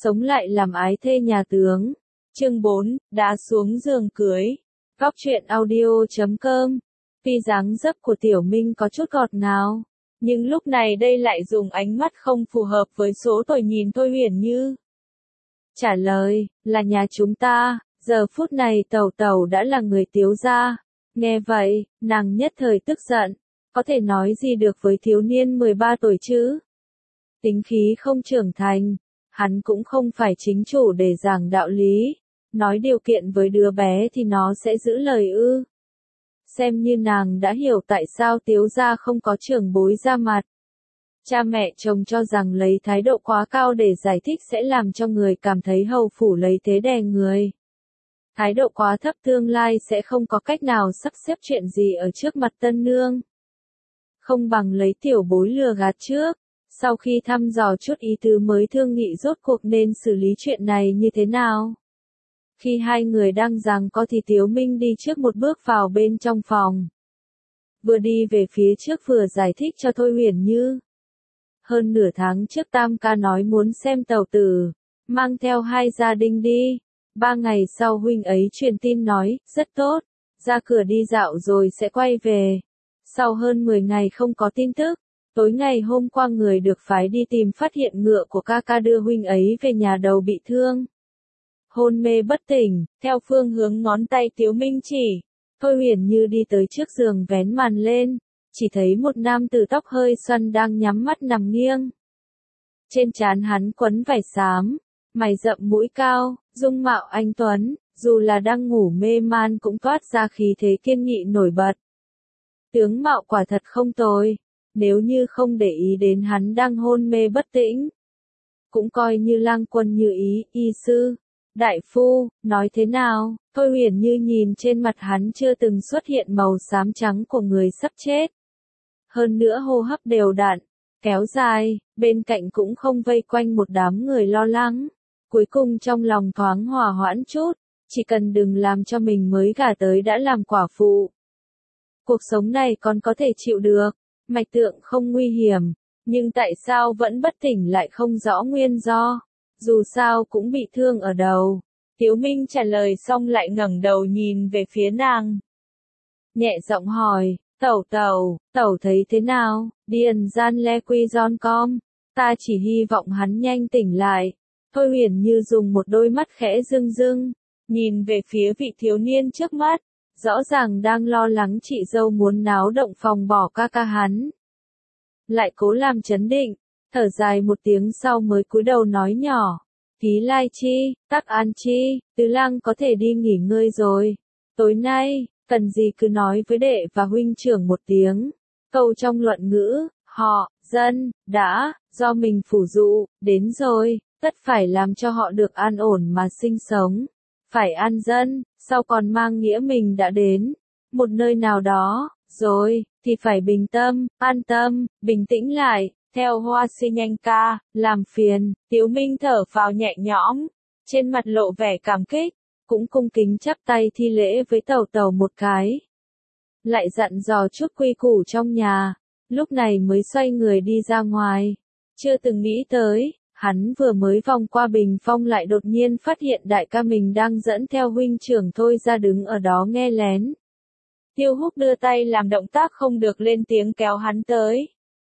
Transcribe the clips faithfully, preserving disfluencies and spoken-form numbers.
sống lại làm ái thê nhà tướng. Chương bốn, đá xuống giường cưới. Góc truyện audio chấm com. Tuy dáng dấp của Tiểu Minh có chút ngọt ngào, nhưng lúc này đây lại dùng ánh mắt không phù hợp với số tuổi nhìn Thôi Huyền Như. Trả lời, là nhà chúng ta, giờ phút này Tẩu Tẩu đã là người Tiếu gia. Nghe vậy, nàng nhất thời tức giận, có thể nói gì được với thiếu niên mười ba tuổi chứ? Tính khí không trưởng thành, hắn cũng không phải chính chủ để giảng đạo lý, nói điều kiện với đứa bé thì nó sẽ giữ lời ư. Xem như nàng đã hiểu tại sao Tiếu gia không có trưởng bối ra mặt. Cha mẹ chồng cho rằng lấy thái độ quá cao để giải thích sẽ làm cho người cảm thấy hầu phủ lấy thế đè người. Thái độ quá thấp tương lai sẽ không có cách nào sắp xếp chuyện gì ở trước mặt tân nương. Không bằng lấy tiểu bối lừa gạt trước, sau khi thăm dò chút ý tứ mới thương nghị rốt cuộc nên xử lý chuyện này như thế nào. Khi hai người đang giằng co thì Tiếu Minh đi trước một bước vào bên trong phòng. Vừa đi về phía trước vừa giải thích cho Thôi Huyền Như. Hơn nửa tháng trước Tam ca nói muốn xem Tẩu tử, mang theo hai gia đình đi. Ba ngày sau huynh ấy truyền tin nói, rất tốt, ra cửa đi dạo rồi sẽ quay về. Sau hơn mười ngày không có tin tức, tối ngày hôm qua người được phái đi tìm phát hiện ngựa của ca ca đưa huynh ấy về nhà đầu bị thương. Hôn mê bất tỉnh, theo phương hướng ngón tay Tiếu Minh chỉ, Thôi Huyền Như đi tới trước giường vén màn lên, chỉ thấy một nam tử tóc hơi xoăn đang nhắm mắt nằm nghiêng. Trên trán hắn quấn vải xám, mày rậm mũi cao, dung mạo anh tuấn, dù là đang ngủ mê man cũng toát ra khí thế kiên nghị nổi bật. Tướng mạo quả thật không tồi, nếu như không để ý đến hắn đang hôn mê bất tĩnh. Cũng coi như lang quân như ý, y sư, đại phu, nói thế nào? Thôi Huyền Như nhìn trên mặt hắn chưa từng xuất hiện màu xám trắng của người sắp chết. Hơn nữa hô hấp đều đặn, kéo dài, bên cạnh cũng không vây quanh một đám người lo lắng. Cuối cùng trong lòng thoáng hòa hoãn chút, chỉ cần đừng làm cho mình mới gả tới đã làm quả phụ. Cuộc sống này còn có thể chịu được, mạch tượng không nguy hiểm, nhưng tại sao vẫn bất tỉnh lại không rõ nguyên do, dù sao cũng bị thương ở đầu. Tiếu Minh trả lời xong lại ngẩng đầu nhìn về phía nàng. Nhẹ giọng hỏi, Tẩu Tẩu, Tẩu thấy thế nào, điền gian le quy giòn com, ta chỉ hy vọng hắn nhanh tỉnh lại. Thôi Huyền Như dùng một đôi mắt khẽ rưng rưng, nhìn về phía vị thiếu niên trước mắt, rõ ràng đang lo lắng chị dâu muốn náo động phòng bỏ ca ca hắn. Lại cố làm chấn định, thở dài một tiếng sau mới cúi đầu nói nhỏ, Ký Lai Chi, Tắc An Chi, Tứ Lang có thể đi nghỉ ngơi rồi. Tối nay, cần gì cứ nói với đệ và huynh trưởng một tiếng. Câu trong luận ngữ, họ, dân, đã, do mình phủ dụ, đến rồi. Tất phải làm cho họ được an ổn mà sinh sống, phải an dân, sau còn mang nghĩa mình đã đến một nơi nào đó, rồi, thì phải bình tâm, an tâm, bình tĩnh lại, theo Hoa Si nhanh ca, làm phiền. Tiếu Minh thở phào nhẹ nhõm, trên mặt lộ vẻ cảm kích, cũng cung kính chắp tay thi lễ với Tẩu Tẩu một cái. Lại dặn dò chút quy củ trong nhà, lúc này mới xoay người đi ra ngoài, chưa từng nghĩ tới. Hắn vừa mới vòng qua bình phong lại đột nhiên phát hiện đại ca mình đang dẫn theo huynh trưởng Thôi ra đứng ở đó nghe lén. Tiêu Húc đưa tay làm động tác không được lên tiếng kéo hắn tới.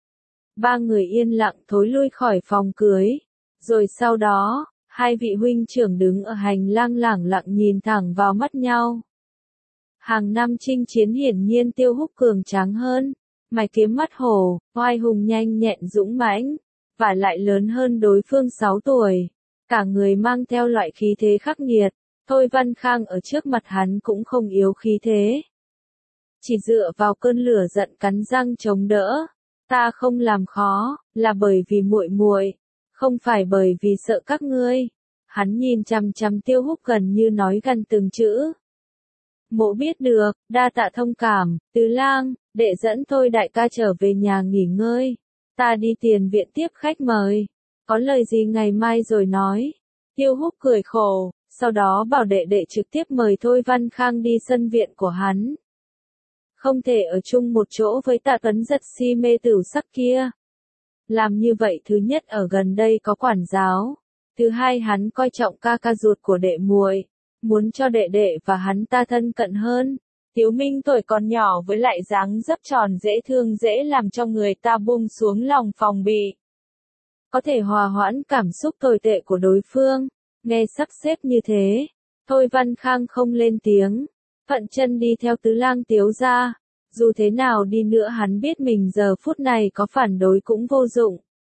Ba người yên lặng thối lui khỏi phòng cưới. Rồi sau đó, hai vị huynh trưởng đứng ở hành lang lẳng lặng nhìn thẳng vào mắt nhau. Hàng năm chinh chiến hiển nhiên Tiêu Húc cường tráng hơn, mày kiếm mắt hổ, oai hùng nhanh nhẹn dũng mãnh. Và lại lớn hơn đối phương sáu tuổi, cả người mang theo loại khí thế khắc nghiệt. Thôi Văn Khang ở trước mặt hắn cũng không yếu khí thế, chỉ dựa vào cơn lửa giận cắn răng chống đỡ. Ta không làm khó, là bởi vì muội muội, không phải bởi vì sợ các ngươi. Hắn nhìn chằm chằm Tiêu Húc gần như nói gần từng chữ. Mộ biết được, đa tạ thông cảm, Tứ Lang, đệ dẫn Thôi đại ca trở về nhà nghỉ ngơi. Ta đi tiền viện tiếp khách mời, có lời gì ngày mai rồi nói. Tiêu Húc cười khổ, sau đó bảo đệ đệ trực tiếp mời Thôi Văn Khang đi sân viện của hắn. Không thể ở chung một chỗ với Tạ Tuấn Giật si mê tửu sắc kia. Làm như vậy thứ nhất ở gần đây có quản giáo, Thứ hai, hắn coi trọng ca ca ruột của đệ muội, muốn cho đệ đệ và hắn ta thân cận hơn. Tiếu Minh tuổi còn nhỏ với lại dáng dấp tròn dễ thương dễ làm cho người ta buông xuống lòng phòng bị. Có thể hòa hoãn cảm xúc tồi tệ của đối phương. Nghe sắp xếp như thế, Thôi Văn Khang không lên tiếng, thuận chân đi theo tứ lang Tiếu gia. Dù thế nào đi nữa hắn biết mình giờ phút này có phản đối cũng vô dụng.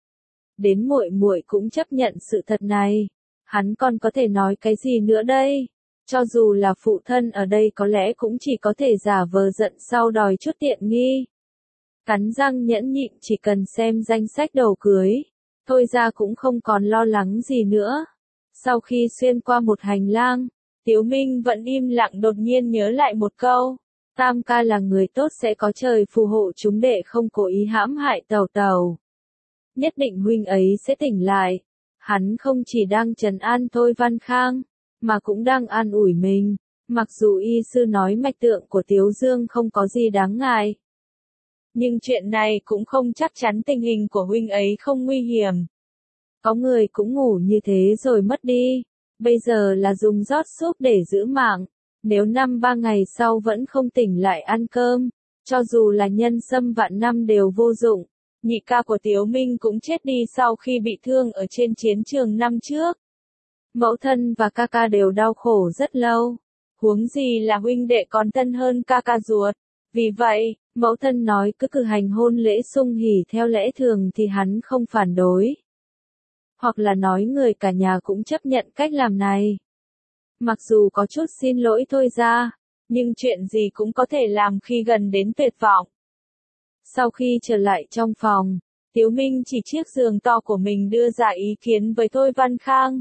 Đến muội muội cũng chấp nhận sự thật này, hắn còn có thể nói cái gì nữa đây? Cho dù là phụ thân ở đây có lẽ cũng chỉ có thể giả vờ giận sau đòi chút tiện nghi. Cắn răng nhẫn nhịn, chỉ cần xem danh sách đồ cưới, Thôi ra cũng không còn lo lắng gì nữa. Sau khi xuyên qua một hành lang, Tiếu Minh vẫn im lặng, đột nhiên nhớ lại một câu. Tam ca là người tốt, sẽ có trời phù hộ chúng đệ không cố ý hãm hại Tẩu Tẩu. Nhất định huynh ấy sẽ tỉnh lại. Hắn không chỉ đang trấn an Thôi Văn Khang, mà cũng đang an ủi mình. Mặc dù y sư nói mạch tượng của Tiếu Dương không có gì đáng ngại, nhưng chuyện này cũng không chắc chắn tình hình của huynh ấy không nguy hiểm. Có người cũng ngủ như thế rồi mất đi, bây giờ là dùng rót súp để giữ mạng. Nếu năm ba ngày sau vẫn không tỉnh lại ăn cơm, cho dù là nhân sâm vạn năm đều vô dụng. Nhị ca của Tiếu Minh cũng chết đi sau khi bị thương ở trên chiến trường năm trước. Mẫu thân và ca ca đều đau khổ rất lâu, huống gì là huynh đệ còn thân hơn ca ca ruột. Vì vậy, mẫu thân nói cứ cử hành hôn lễ sung hỉ theo lẽ thường thì hắn không phản đối. Hoặc là nói người cả nhà cũng chấp nhận cách làm này. Mặc dù có chút xin lỗi Thôi ra, nhưng chuyện gì cũng có thể làm khi gần đến tuyệt vọng. Sau khi trở lại trong phòng, Tiếu Minh chỉ chiếc giường to của mình đưa ra ý kiến với Thôi Văn Khang.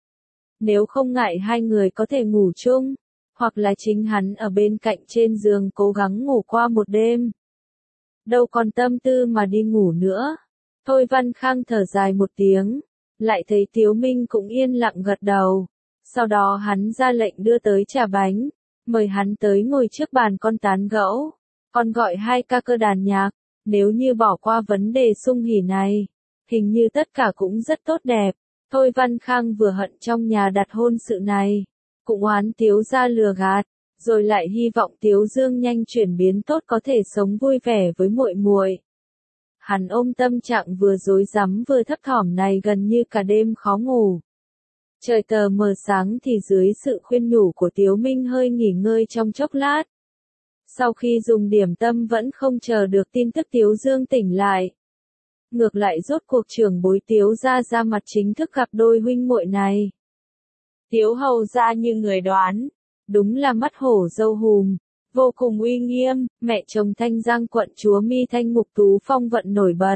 Nếu không ngại hai người có thể ngủ chung, hoặc là chính hắn ở bên cạnh trên giường cố gắng ngủ qua một đêm. Đâu còn tâm tư mà đi ngủ nữa. Thôi Văn Khang thở dài một tiếng, lại thấy Tiếu Minh cũng yên lặng gật đầu. Sau đó hắn ra lệnh đưa tới trà bánh, mời hắn tới ngồi trước bàn con tán gẫu, còn gọi hai ca cơ đàn nhạc. Nếu như bỏ qua vấn đề sung hỉ này, hình như tất cả cũng rất tốt đẹp. Thôi Văn Khang vừa hận trong nhà đặt hôn sự này, cũng oán Tiếu gia lừa gạt, rồi lại hy vọng Tiếu Dương nhanh chuyển biến tốt có thể sống vui vẻ với muội muội. Hắn ôm tâm trạng vừa rối rắm vừa thấp thỏm này gần như cả đêm khó ngủ. Trời tờ mờ sáng thì dưới sự khuyên nhủ của Tiếu Minh hơi nghỉ ngơi trong chốc lát. Sau khi dùng điểm tâm vẫn không chờ được tin tức Tiếu Dương tỉnh lại. Ngược lại rốt cuộc trưởng bối Tiếu gia ra mặt chính thức gặp đôi huynh muội này. Tiếu hầu ra như người đoán, đúng là mắt hổ dâu hùm, vô cùng uy nghiêm. Mẹ chồng Thanh Giang quận chúa Mi Thanh Mục Tú phong vận nổi bật.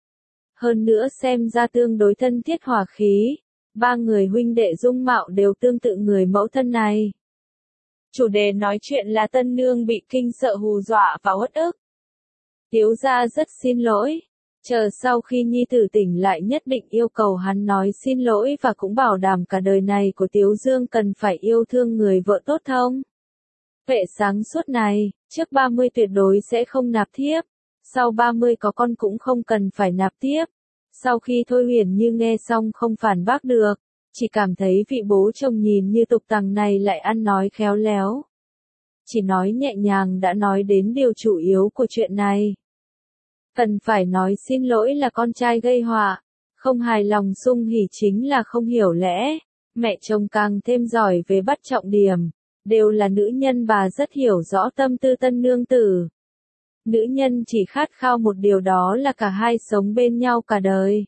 Hơn nữa xem ra tương đối thân thiết hòa khí, ba người huynh đệ dung mạo đều tương tự người mẫu thân này. Chủ đề nói chuyện là tân nương bị kinh sợ hù dọa và uất ức. Tiếu gia rất xin lỗi, chờ sau khi nhi tử tỉnh lại nhất định yêu cầu hắn nói xin lỗi và cũng bảo đảm cả đời này của Tiếu Dương cần phải yêu thương người vợ tốt thông. Vệ sáng suốt này, trước ba mươi tuyệt đối sẽ không nạp thiếp, sau ba mươi có con cũng không cần phải nạp thiếp. Sau khi Thôi Huyền Như nghe xong không phản bác được, chỉ cảm thấy vị bố chồng nhìn như tục tằng này lại ăn nói khéo léo. Chỉ nói nhẹ nhàng đã nói đến điều chủ yếu của chuyện này. Cần phải nói xin lỗi là con trai gây họa, không hài lòng sung hỉ chính là không hiểu lẽ. Mẹ chồng càng thêm giỏi về bắt trọng điểm, đều là nữ nhân, bà rất hiểu rõ tâm tư tân nương tử. Nữ nhân chỉ khát khao một điều, đó là cả hai sống bên nhau cả đời.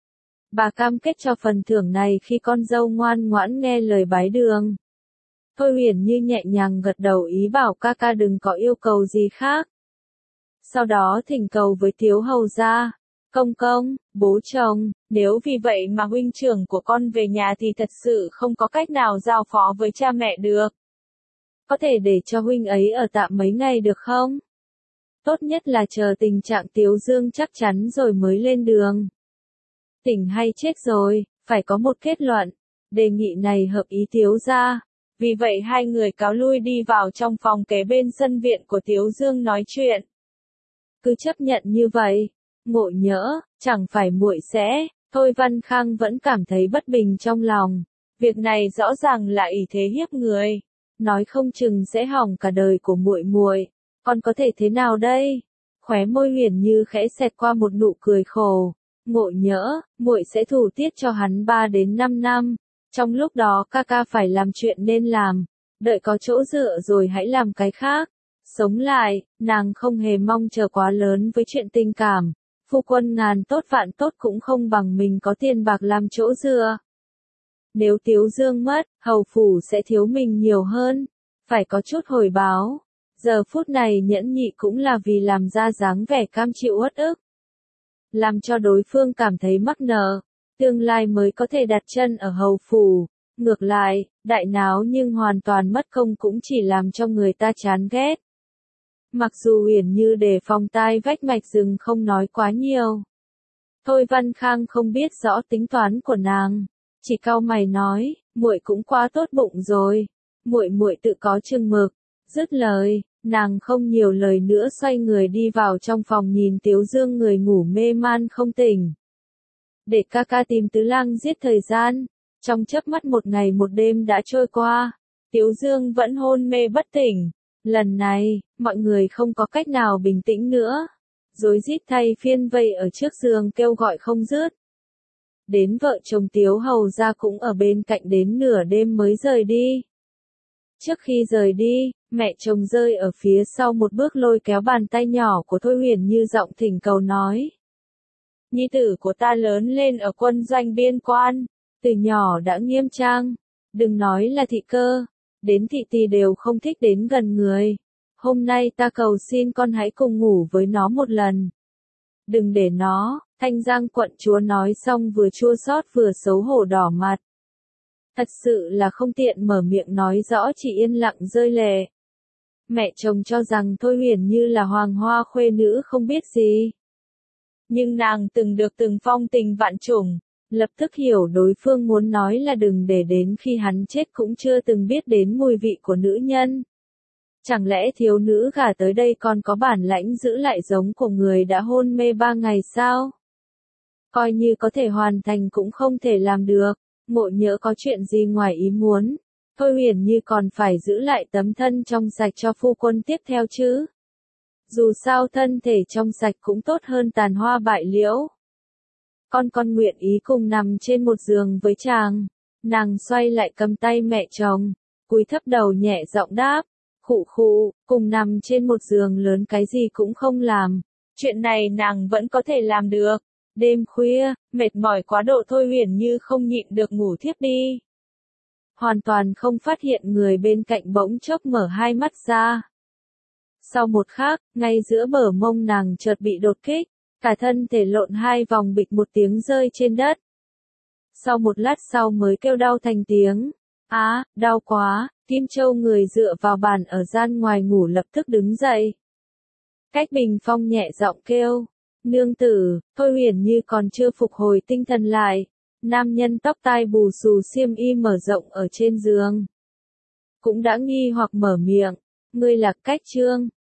Bà cam kết cho phần thưởng này khi con dâu ngoan ngoãn nghe lời bái đường. Thôi Huyền Như nhẹ nhàng gật đầu ý bảo ca ca đừng có yêu cầu gì khác. Sau đó thỉnh cầu với Tiếu hầu gia, công công, bố chồng, nếu vì vậy mà huynh trưởng của con về nhà thì thật sự không có cách nào giao phó với cha mẹ được. Có thể để cho huynh ấy ở tạm mấy ngày được không? Tốt nhất là chờ tình trạng Tiếu Dương chắc chắn rồi mới lên đường. Tỉnh hay chết rồi, phải có một kết luận. Đề nghị này hợp ý Tiếu gia. Vì vậy hai người cáo lui đi vào trong phòng kế bên sân viện của Tiếu Dương nói chuyện. Cứ chấp nhận như vậy, ngộ nhỡ, chẳng phải muội sẽ Thôi Văn Khang vẫn cảm thấy bất bình trong lòng. Việc này rõ ràng là ỷ thế hiếp người. Nói không chừng sẽ hỏng cả đời của muội muội. Còn có thể thế nào đây? Khóe môi Huyền Như khẽ xẹt qua một nụ cười khổ. Ngộ nhỡ, muội sẽ thủ tiết cho hắn ba đến năm năm. Trong lúc đó ca ca phải làm chuyện nên làm. Đợi có chỗ dựa rồi hãy làm cái khác. Sống lại, nàng không hề mong chờ quá lớn với chuyện tình cảm. Phu quân ngàn tốt vạn tốt cũng không bằng mình có tiền bạc làm chỗ dựa. Nếu Tiếu Dương mất, hầu phủ sẽ thiếu mình nhiều hơn. Phải có chút hồi báo. Giờ phút này nhẫn nhị cũng là vì làm ra dáng vẻ cam chịu uất ức. Làm cho đối phương cảm thấy mắc nợ. Tương lai mới có thể đặt chân ở hầu phủ. Ngược lại, đại náo nhưng hoàn toàn mất công cũng chỉ làm cho người ta chán ghét. Mặc dù Uyển Như đề phòng tai vách mạch rừng không nói quá nhiều. Thôi Văn Khang không biết rõ tính toán của nàng, chỉ cau mày nói, muội cũng quá tốt bụng rồi, muội muội tự có chừng mực. Dứt lời, nàng không nhiều lời nữa xoay người đi vào trong phòng nhìn Tiếu Dương người ngủ mê man không tỉnh. Để ca ca tìm Tứ Lang giết thời gian, trong chớp mắt một ngày một đêm đã trôi qua, Tiếu Dương vẫn hôn mê bất tỉnh. Lần này, mọi người không có cách nào bình tĩnh nữa. Rối rít thay phiên vây ở trước giường kêu gọi không dứt. Đến vợ chồng Tiếu hầu ra cũng ở bên cạnh đến nửa đêm mới rời đi. Trước khi rời đi, mẹ chồng rơi ở phía sau một bước lôi kéo bàn tay nhỏ của Thôi Huyền Như giọng thỉnh cầu nói. Nhi tử của ta lớn lên ở quân doanh biên quan, từ nhỏ đã nghiêm trang, đừng nói là thị cơ. Đến thị tỳ đều không thích đến gần người. Hôm nay ta cầu xin con hãy cùng ngủ với nó một lần. Đừng để nó, Thanh Giang quận chúa nói xong vừa chua xót vừa xấu hổ đỏ mặt. Thật sự là không tiện mở miệng nói rõ, chỉ yên lặng rơi lệ. Mẹ chồng cho rằng Thôi Huyền Như là hoàng hoa khuê nữ không biết gì. Nhưng nàng từng được từng phong tình vạn trùng. Lập tức hiểu đối phương muốn nói là đừng để đến khi hắn chết cũng chưa từng biết đến mùi vị của nữ nhân. Chẳng lẽ thiếu nữ gả tới đây còn có bản lãnh giữ lại giống của người đã hôn mê ba ngày sao? Coi như có thể hoàn thành cũng không thể làm được, ngộ nhỡ có chuyện gì ngoài ý muốn. Thôi Huyền Như còn phải giữ lại tấm thân trong sạch cho phu quân tiếp theo chứ. Dù sao thân thể trong sạch cũng tốt hơn tàn hoa bại liễu. Con con nguyện ý cùng nằm trên một giường với chàng. Nàng xoay lại cầm tay mẹ chồng, cúi thấp đầu nhẹ giọng đáp, khụ khụ, cùng nằm trên một giường lớn cái gì cũng không làm. Chuyện này nàng vẫn có thể làm được. Đêm khuya, mệt mỏi quá độ Thôi Huyền Như không nhịn được ngủ thiếp đi. Hoàn toàn không phát hiện người bên cạnh bỗng chốc mở hai mắt ra. Sau một khắc, ngay giữa bờ mông nàng chợt bị đột kích. Cả thân thể lộn hai vòng bịch một tiếng rơi trên đất. Sau một lát sau mới kêu đau thành tiếng. Á, à, đau quá, Kim Châu người dựa vào bàn ở gian ngoài ngủ lập tức đứng dậy. Cách Bình Phong nhẹ giọng kêu. Nương tử, Thôi Huyền Như còn chưa phục hồi tinh thần lại. Nam nhân tóc tai bù xù xiêm y mở rộng ở trên giường. Cũng đã nghi hoặc mở miệng. Ngươi là Cách Trương.